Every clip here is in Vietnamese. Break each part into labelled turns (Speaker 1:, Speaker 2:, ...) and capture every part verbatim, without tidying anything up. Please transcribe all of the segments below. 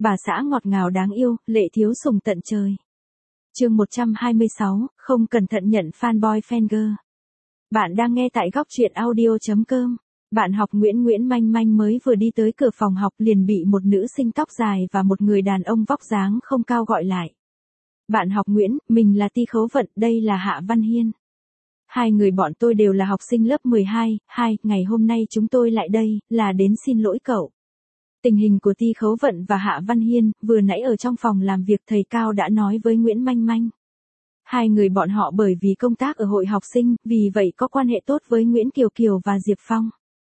Speaker 1: Bà xã ngọt ngào đáng yêu, lệ thiếu sùng tận trời. Chương một trăm hai mươi sáu, không cẩn thận nhận fanboy fanger. Bạn đang nghe tại góc truyện audio chấm com. Bạn học Nguyễn Nguyễn Manh Manh mới vừa đi tới cửa phòng học liền bị một nữ sinh tóc dài và một người đàn ông vóc dáng không cao gọi lại. Bạn học Nguyễn, mình là Ti Khấu Vận, đây là Hạ Văn Hiên. Hai người bọn tôi đều là học sinh lớp mười hai, hai, ngày hôm nay chúng tôi lại đây, là đến xin lỗi cậu. Tình hình của Ti Khấu Vận và Hạ Văn Hiên, vừa nãy ở trong phòng làm việc thầy Cao đã nói với Nguyễn Manh Manh. Hai người bọn họ bởi vì công tác ở hội học sinh, vì vậy có quan hệ tốt với Nguyễn Kiều Kiều và Diệp Phong.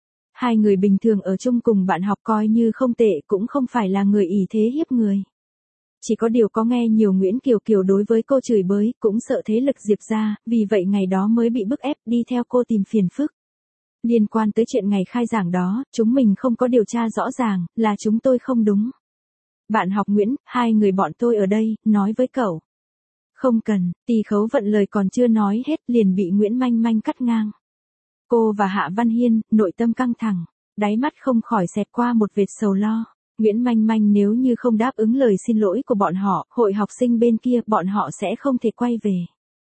Speaker 1: Hai người bình thường ở chung cùng bạn học coi như không tệ, cũng không phải là người ỷ thế hiếp người. Chỉ có điều có nghe nhiều Nguyễn Kiều Kiều đối với cô chửi bới, cũng sợ thế lực Diệp ra, vì vậy ngày đó mới bị bức ép đi theo cô tìm phiền phức. Liên quan tới chuyện ngày khai giảng đó, chúng mình không có điều tra rõ ràng, là chúng tôi không đúng. Bạn học Nguyễn, hai người bọn tôi ở đây, nói với cậu. Không cần, Ti Khấu Vận lời còn chưa nói hết liền bị Nguyễn Manh Manh cắt ngang. Cô và Hạ Văn Hiên, nội tâm căng thẳng, đáy mắt không khỏi xẹt qua một vệt sầu lo. Nguyễn Manh Manh nếu như không đáp ứng lời xin lỗi của bọn họ, hội học sinh bên kia bọn họ sẽ không thể quay về.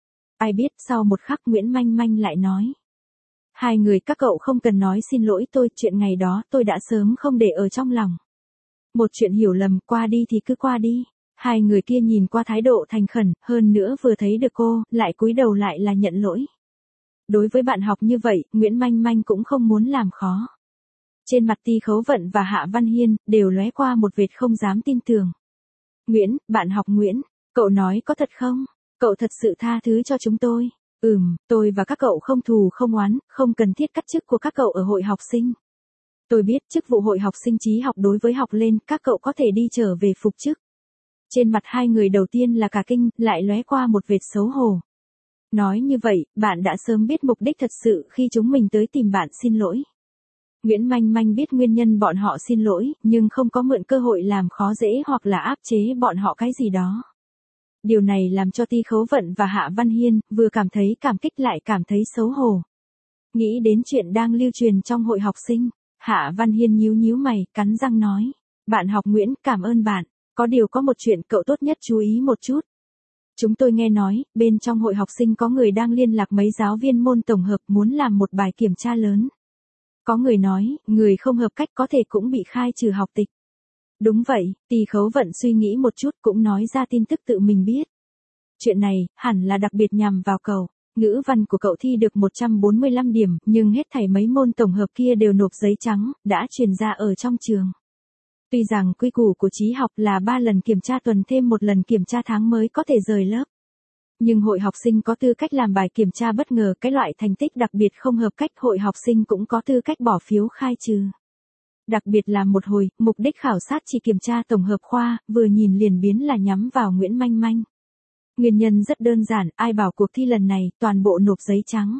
Speaker 1: Ai biết sau một khắc Nguyễn Manh Manh lại nói. Hai người các cậu không cần nói xin lỗi tôi, chuyện ngày đó tôi đã sớm không để ở trong lòng. Một chuyện hiểu lầm, qua đi thì cứ qua đi. Hai người kia nhìn qua thái độ thành khẩn, hơn nữa vừa thấy được cô, lại cúi đầu lại là nhận lỗi. Đối với bạn học như vậy, Nguyễn Manh Manh cũng không muốn làm khó. Trên mặt Ti Khấu Vận và Hạ Văn Hiên, đều lóe qua một vệt không dám tin tưởng. Nguyễn, bạn học Nguyễn, cậu nói có thật không? Cậu thật sự tha thứ cho chúng tôi. Ừm, tôi và các cậu không thù không oán, không cần thiết cắt chức của các cậu ở hội học sinh. Tôi biết chức vụ hội học sinh trí học đối với học lên, các cậu có thể đi trở về phục chức. Trên mặt hai người đầu tiên là cả kinh, lại lóe qua một vệt xấu hổ. Nói như vậy, bạn đã sớm biết mục đích thật sự khi chúng mình tới tìm bạn xin lỗi. Nguyễn Manh Manh biết nguyên nhân bọn họ xin lỗi, nhưng không có mượn cơ hội làm khó dễ hoặc là áp chế bọn họ cái gì đó. Điều này làm cho Ti Khấu Vận và Hạ Văn Hiên, vừa cảm thấy cảm kích lại cảm thấy xấu hổ. Nghĩ đến chuyện đang lưu truyền trong hội học sinh, Hạ Văn Hiên nhíu nhíu mày, cắn răng nói. Bạn học Nguyễn, cảm ơn bạn, có điều có một chuyện cậu tốt nhất chú ý một chút. Chúng tôi nghe nói, bên trong hội học sinh có người đang liên lạc mấy giáo viên môn tổng hợp muốn làm một bài kiểm tra lớn. Có người nói, người không hợp cách có thể cũng bị khai trừ học tịch. Đúng vậy, Ti Khấu Vận suy nghĩ một chút cũng nói ra tin tức tự mình biết. Chuyện này, hẳn là đặc biệt nhằm vào cậu. Ngữ văn của cậu thi được một trăm bốn mươi lăm điểm, nhưng hết thảy mấy môn tổng hợp kia đều nộp giấy trắng, đã truyền ra ở trong trường. Tuy rằng quy củ của trí học là ba lần kiểm tra tuần thêm một lần kiểm tra tháng mới có thể rời lớp. Nhưng hội học sinh có tư cách làm bài kiểm tra bất ngờ, cái loại thành tích đặc biệt không hợp cách hội học sinh cũng có tư cách bỏ phiếu khai trừ. Đặc biệt là một hồi, mục đích khảo sát chỉ kiểm tra tổng hợp khoa, vừa nhìn liền biến là nhắm vào Nguyễn Manh Manh. Nguyên nhân rất đơn giản, ai bảo cuộc thi lần này, toàn bộ nộp giấy trắng.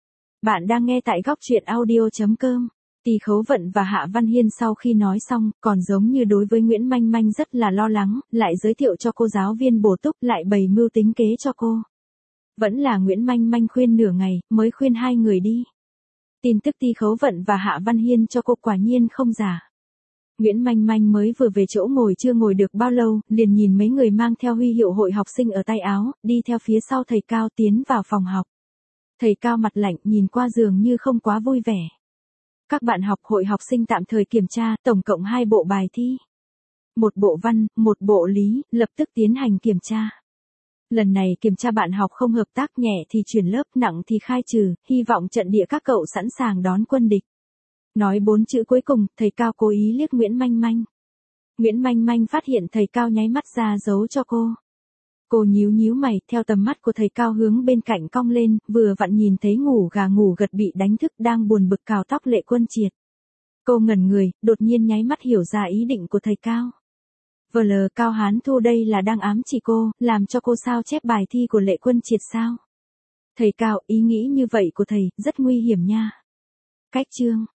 Speaker 1: Bạn đang nghe tại góc truyện audio chấm com. Ti Khấu Vận và Hạ Văn Hiên sau khi nói xong, còn giống như đối với Nguyễn Manh Manh rất là lo lắng, lại giới thiệu cho cô giáo viên bổ túc, lại bày mưu tính kế cho cô. Vẫn là Nguyễn Manh Manh khuyên nửa ngày, mới khuyên hai người đi. Tin tức Ti Khấu Vận và Hạ Văn Hiên cho cô quả nhiên không giả. Nguyễn Manh Manh mới vừa về chỗ ngồi chưa ngồi được bao lâu, liền nhìn mấy người mang theo huy hiệu hội học sinh ở tay áo, đi theo phía sau thầy Cao tiến vào phòng học. Thầy Cao mặt lạnh nhìn qua dường như không quá vui vẻ. Các bạn học hội học sinh tạm thời kiểm tra, tổng cộng hai bộ bài thi. Một bộ văn, một bộ lý, lập tức tiến hành kiểm tra. Lần này kiểm tra bạn học không hợp tác, nhẹ thì chuyển lớp, nặng thì khai trừ, hy vọng trận địa các cậu sẵn sàng đón quân địch. Nói bốn chữ cuối cùng, thầy Cao cố ý liếc Nguyễn Manh Manh. Nguyễn Manh Manh phát hiện thầy Cao nháy mắt ra giấu cho cô. Cô nhíu nhíu mày, theo tầm mắt của thầy Cao hướng bên cạnh cong lên, vừa vặn nhìn thấy ngủ gà ngủ gật bị đánh thức đang buồn bực cào tóc Lệ Quân Triệt. Cô ngẩn người, đột nhiên nháy mắt hiểu ra ý định của thầy Cao. Vờ lờ Cao Hán Thu đây là đang ám chỉ cô, làm cho cô sao chép bài thi của Lệ Quân Triệt sao? Thầy Cao, ý nghĩ như vậy của thầy, rất nguy hiểm nha. Cách chương.